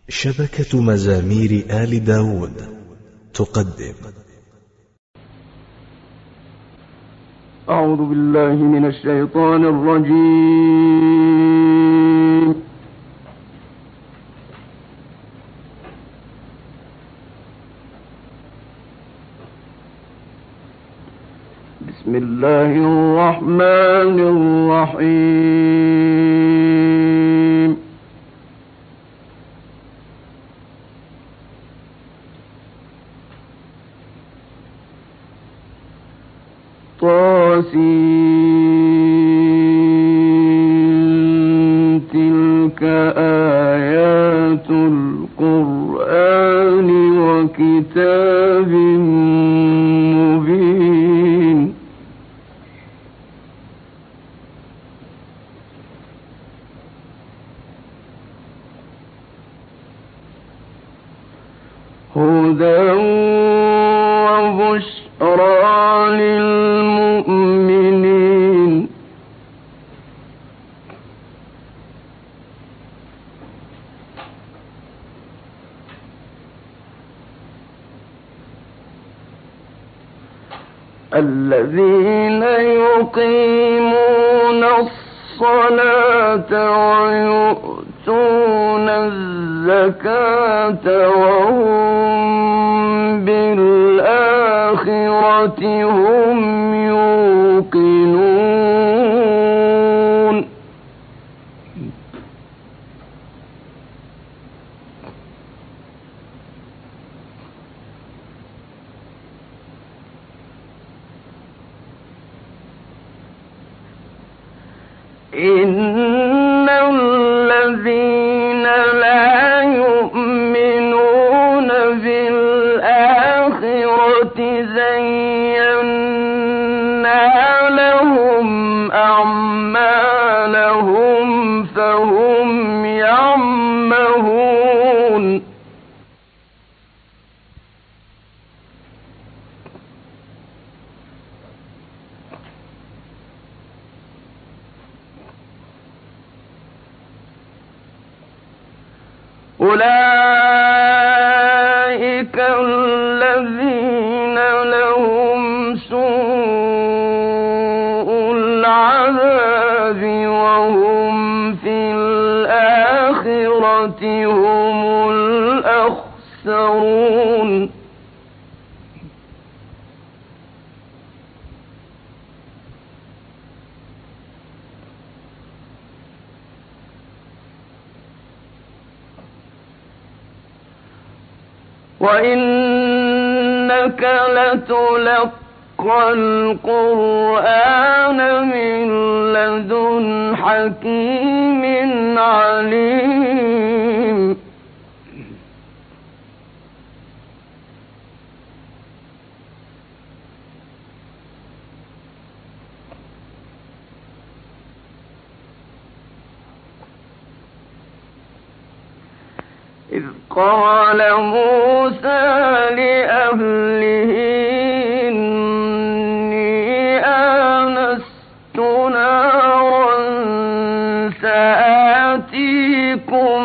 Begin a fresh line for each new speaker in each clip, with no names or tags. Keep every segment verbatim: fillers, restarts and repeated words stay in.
شبكة مزامير آل داود تقدم.
أعوذ بالله من الشيطان الرجيم. بسم الله الرحمن الرحيم. طاسين تلك آيات القرآن وكتاب مبين. هدى وبشرى للمؤمنين. الذين يقيمون الصلاة ويؤتون الزكاة وهم بالآخرة هم يوقنون. إن الذين لا يؤمنون بالآخرة زينا لهم أعمالهم فهم يعمهون. أولئك الذين لهم سوء العذاب وهم في الآخرة هم الأخسرون. وإنك لتلقى القرآن من لدن حكيم عليم. إذ قال موسى لأهله إني آنست نارا سآتيكم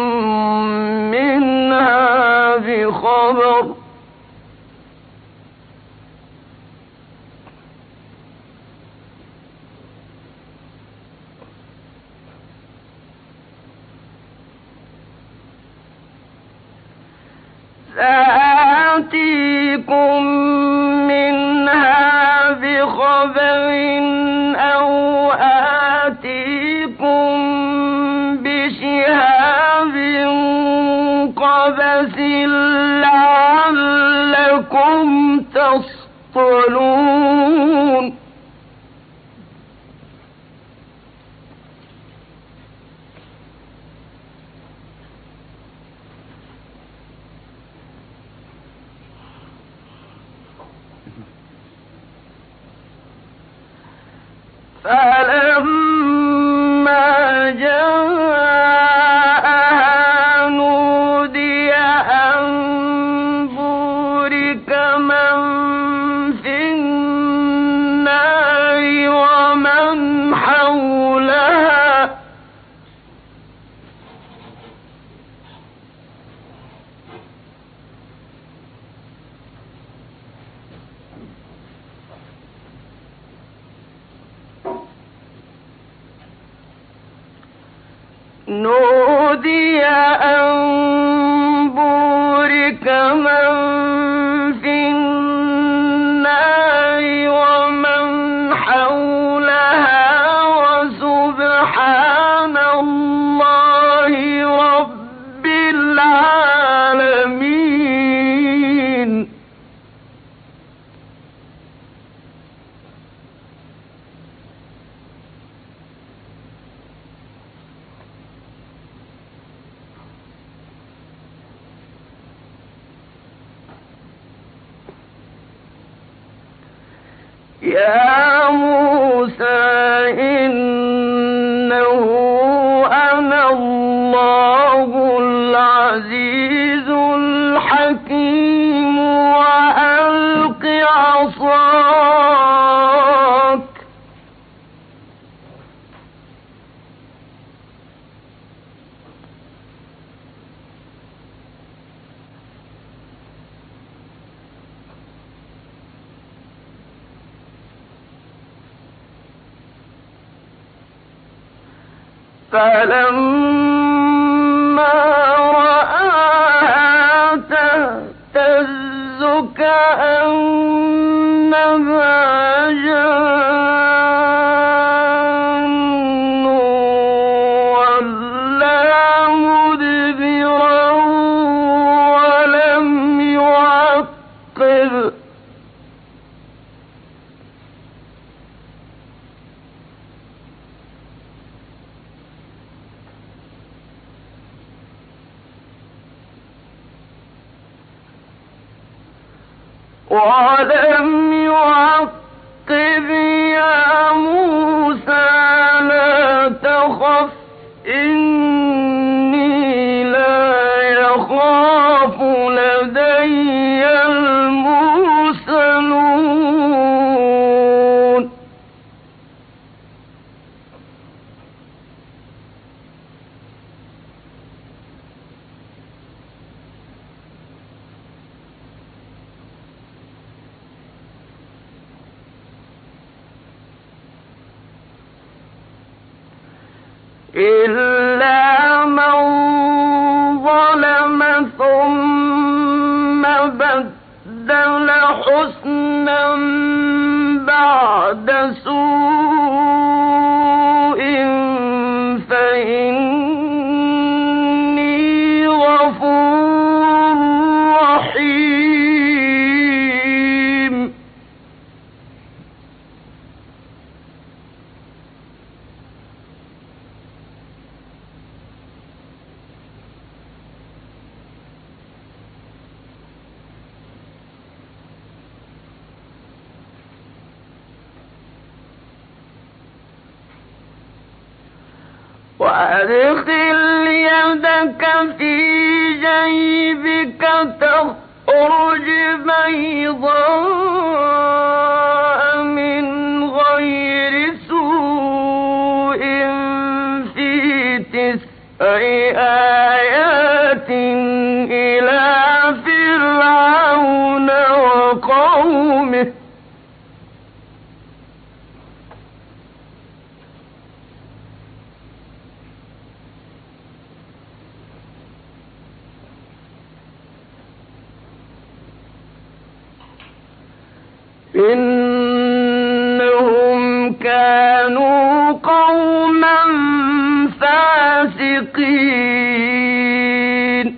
منها بخبر سآتيكم منها بخبر أو آتيكم بشهاب قبس لعلكم تصطلون. فلما جاءها نودي أن بورك من في النار ومن حولها نودي أن بورك من في النار ومن حولها وسبحان الله رب العالمين. يا موسى إنه أنا الله العزيز الحكيم وألق عصاك. فلما رآها تهتز كأنها جان ولا مدبرا ولم يعقب. ولم يعقب يا موسى لا تخف إني لا يخاف لدي المرسلون. إلا من ظلم ثم بدل حسنا بعد سوء فإني غفور رحيم. وأدخل يدك في جيبك تخرج بيضاء من غير سوء في تسع آيات إلى فرعون وقومه إنهم كانوا قوما فاسقين.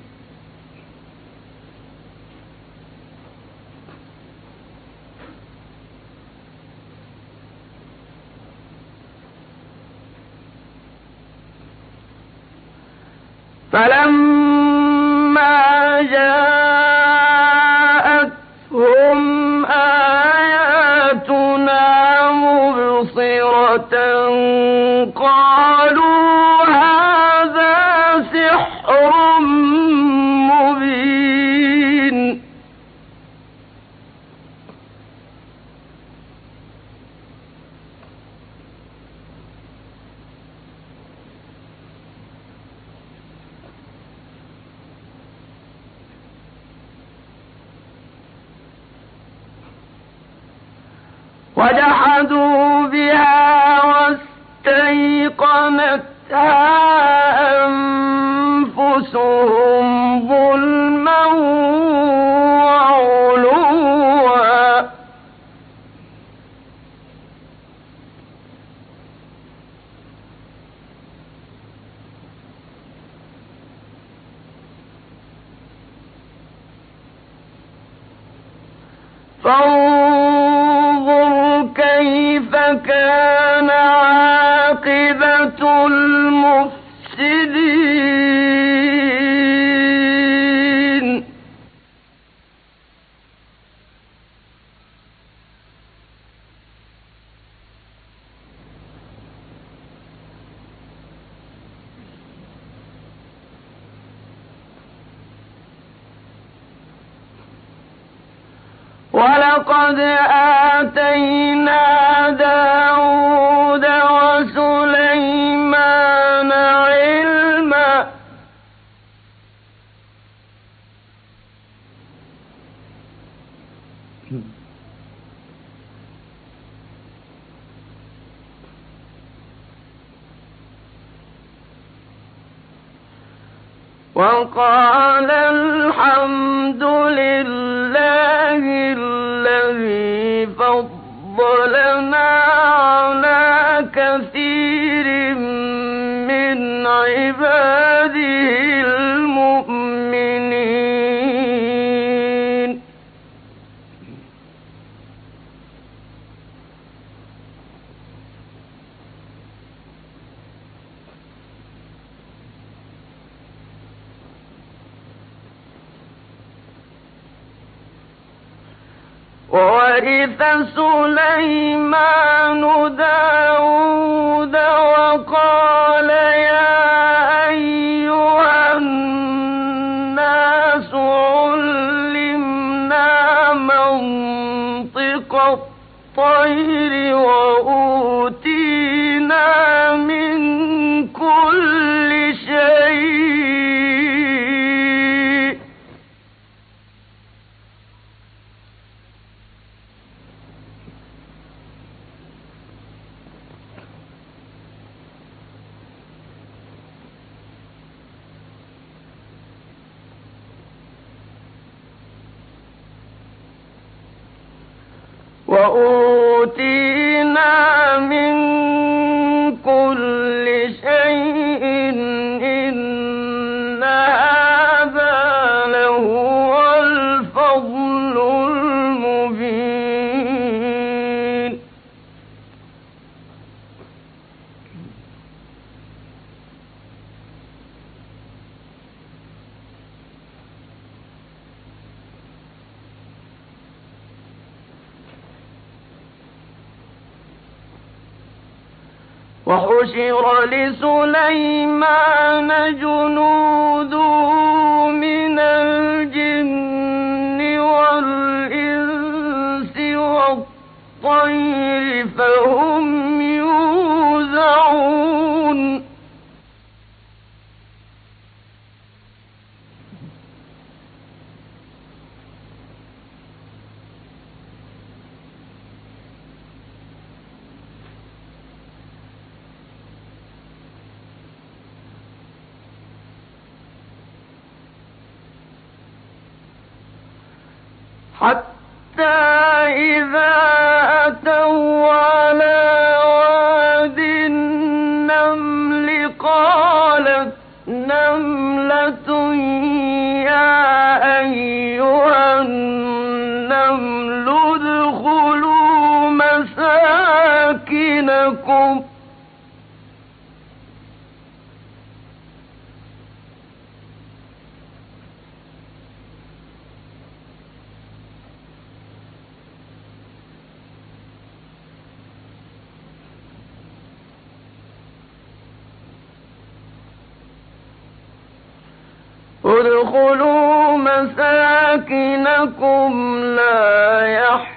فلما جاءتهم آياتنا مبصرة قالوا هذا سحر مبين. وجحدوا بها واستيقنتها فانظر كيف كان عاقبة المفسدين ولقد آتينا داود وسليمان علما وقال الحمد لله الذي فضلنا على كثير من عباده المؤمنين وورث سليمان داود وقال يا أيها الناس علمنا منطق الطير وأوتينا من كل شيء وأوتينا من كل شيء إن هذا لهو الفضل المبين وحشر لسليمان جنوده من الجن والإنس والطير فهم يوزعون حتى إذا أتوا على واد النمل قالت نملة يا أيها النمل ادخلوا مساكنكم ادخلوا مساكنكم لا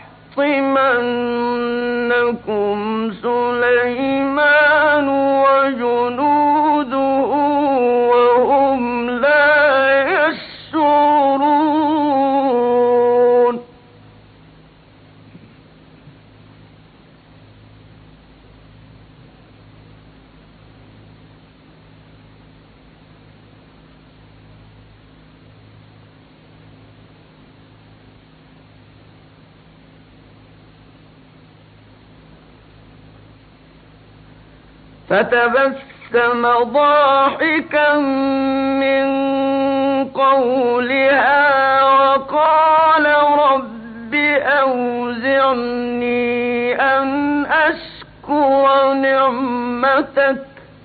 يحطمنكم سليمان وجنوده وهم لا يشعرون فتبسم ضاحكا من قولها وقال رب أوزعني أوزعني أن أشكر نعمتك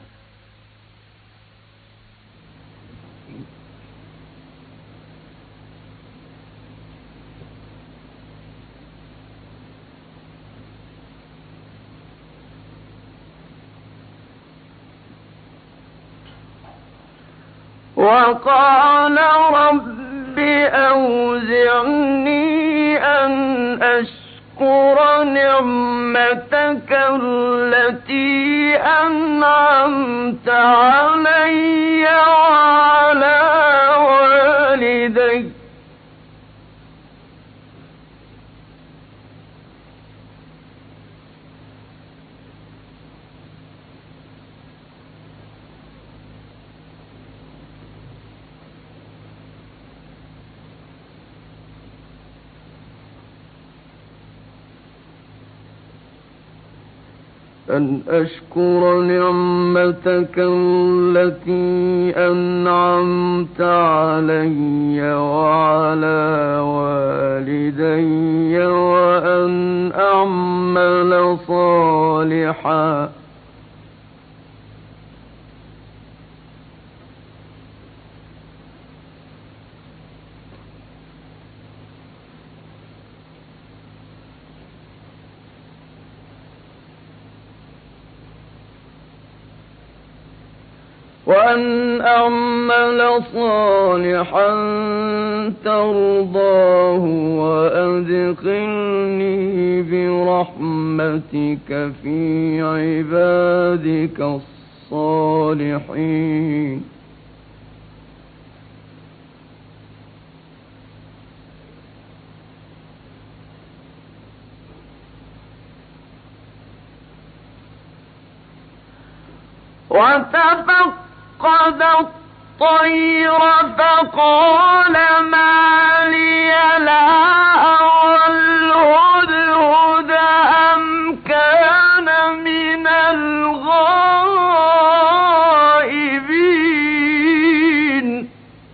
وقال رب أوزعني أن أشكر نعمتك التي أنعمت علي وعلى والدي أن أشكر نعمتك التي أنعمت علي وعلى والدي وأن أعمل صالحا وأن أعمل صالحا ترضاه وأدخلني برحمتك في عبادك الصالحين. وتفق قد الطير فقال ما لي لا أرى الهدهد أم كان من الغائبين.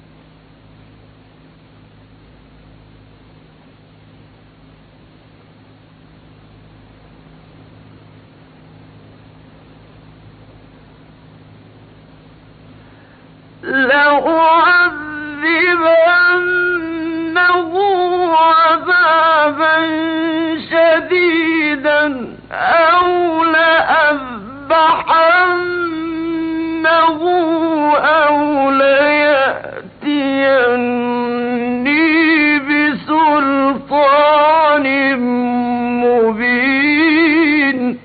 لأعذبنه عذابا شديدا أو لأذبحنه أو ليأتيني بسلطان مبين.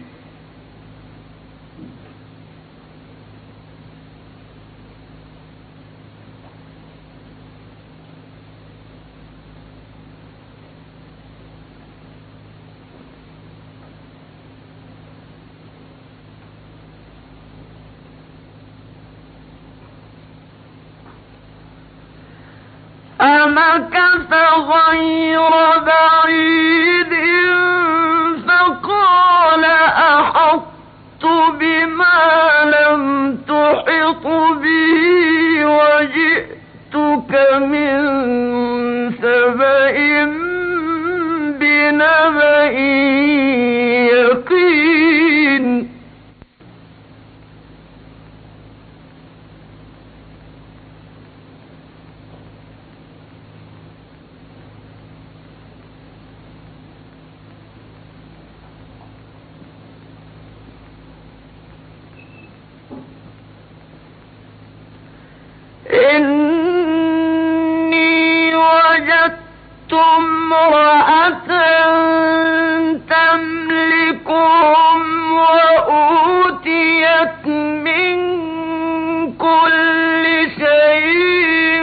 فمكث غير بعيد فقال أحطت بما لم تحط به وجئتك من سبأ بنبأ يقين. إني وجدت امرأة تملكهم وأوتيت من كل شيء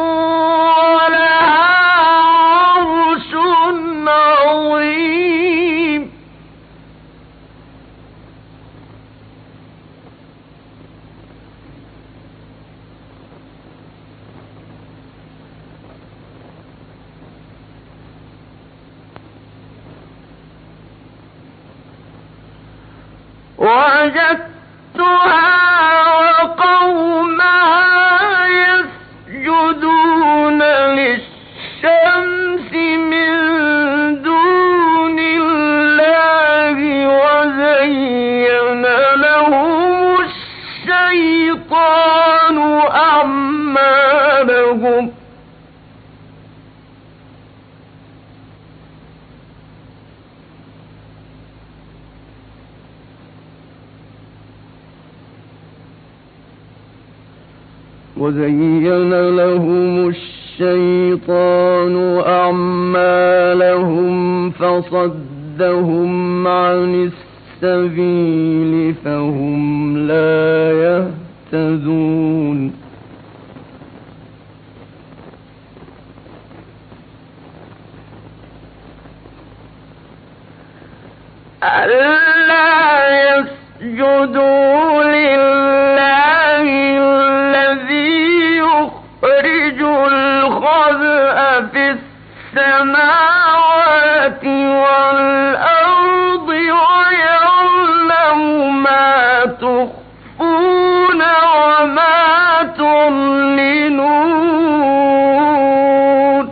ولها عرش عظيم. وجدتها وقومها يسجدون للشمس من دون الله
وزين لهم الشيطان أعمالهم فصدهم عن السبيل فهم لا يهتدون
ألا يسجدوا لله الذي يخرج الخبء في السماوات والأرض ويعلم ما تخفون وما تعلنون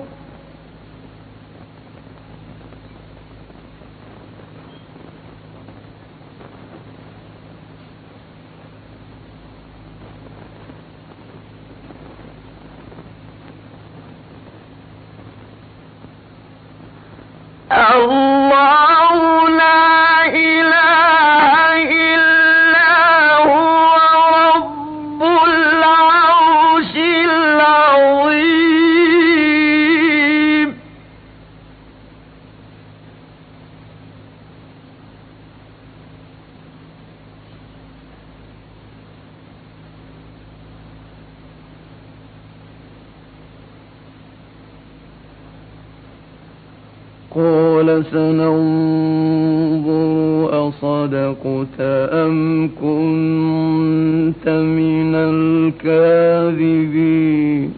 الله لا إله إلا هو رب العرش العظيم
قال سننظر أصدقت أم كنت من الكاذبين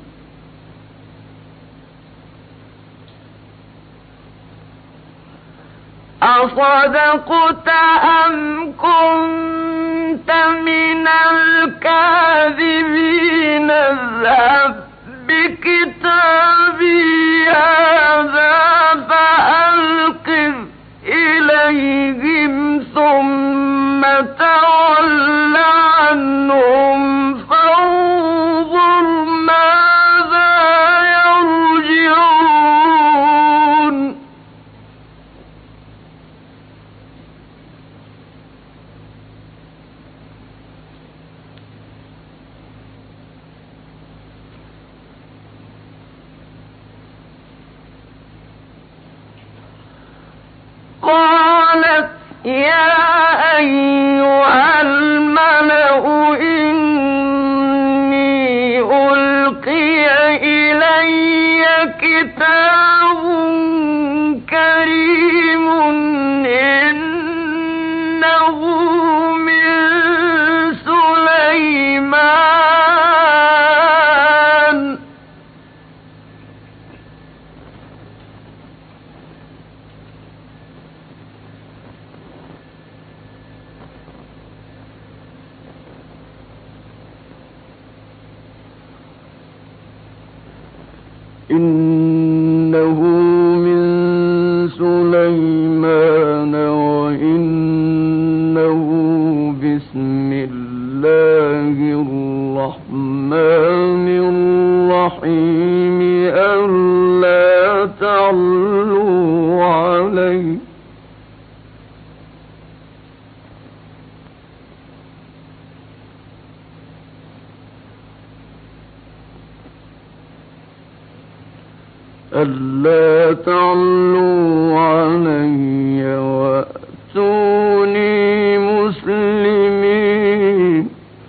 أصدقت أم كنت من الكاذبين اذهب بكتابي هذا فألقه إليهم ثم تول عنهم فانظر ماذا يرجعون قالت يا أيها الملأ إني ألقي إلي كتاب كريم إنه من سليمان
إنه من سليمان وإنه بسم الله الرحمن الرحيم ألا تعلوا علي ألا تعلوا علي وأتوني مسلمين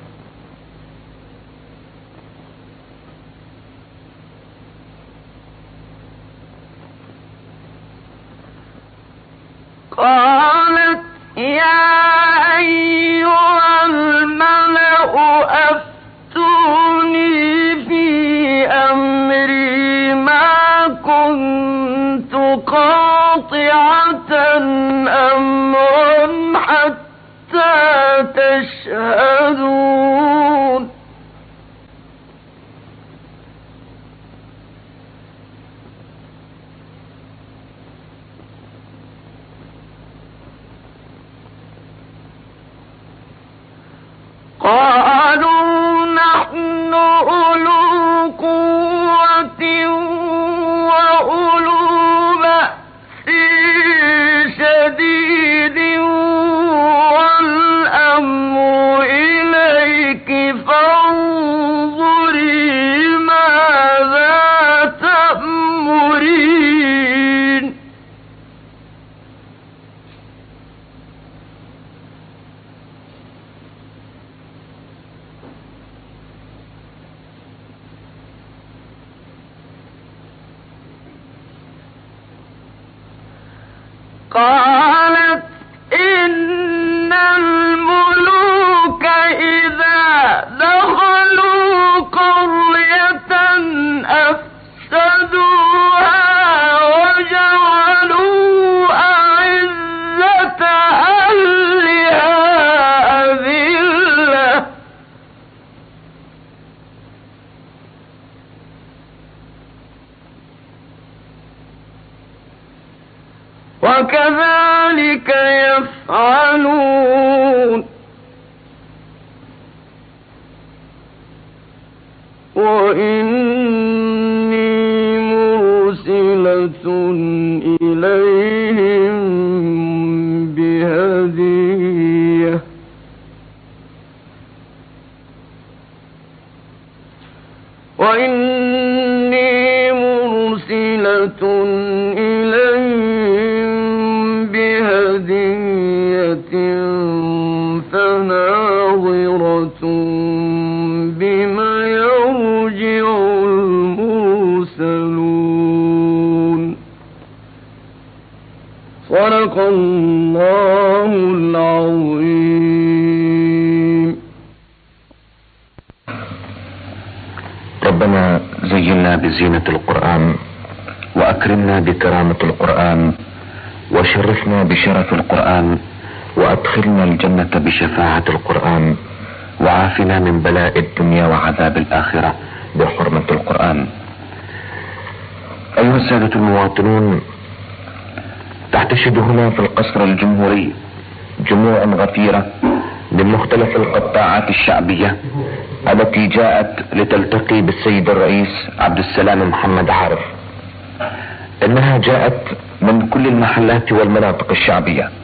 قالت يا أيها الملأ أفتوني في أمري ما كنت قاطعة أمرا حتى تشهدون قالوا نحن أولو قوة وأولو بأس شديد والأمر إليك قالت إن الملوك إذا دخلوا قرية أفسدوها وجعلوا أعزة أهلها أذلة وكذلك يفعلون وإني مرسلة إليهم بهدية وإني مرسلة إليهم بهدية فناظرة بما يرجع المرسلون. صدق الله العظيم.
ربنا زينا بزينة القرآن وأكرمنا بكرامة القرآن وشرفنا بشرف القرآن وأدخلنا الجنة بشفاعة القرآن وعافنا من بلاء الدنيا وعذاب الآخرة بحرمة القرآن. أيها السادة المواطنون، تحتشد هنا في القصر الجمهوري جموع غفيرة من مختلف القطاعات الشعبية التي جاءت لتلتقي بالسيد الرئيس عبد السلام محمد عارف. إنها جاءت من كل المحلات والمناطق الشعبية،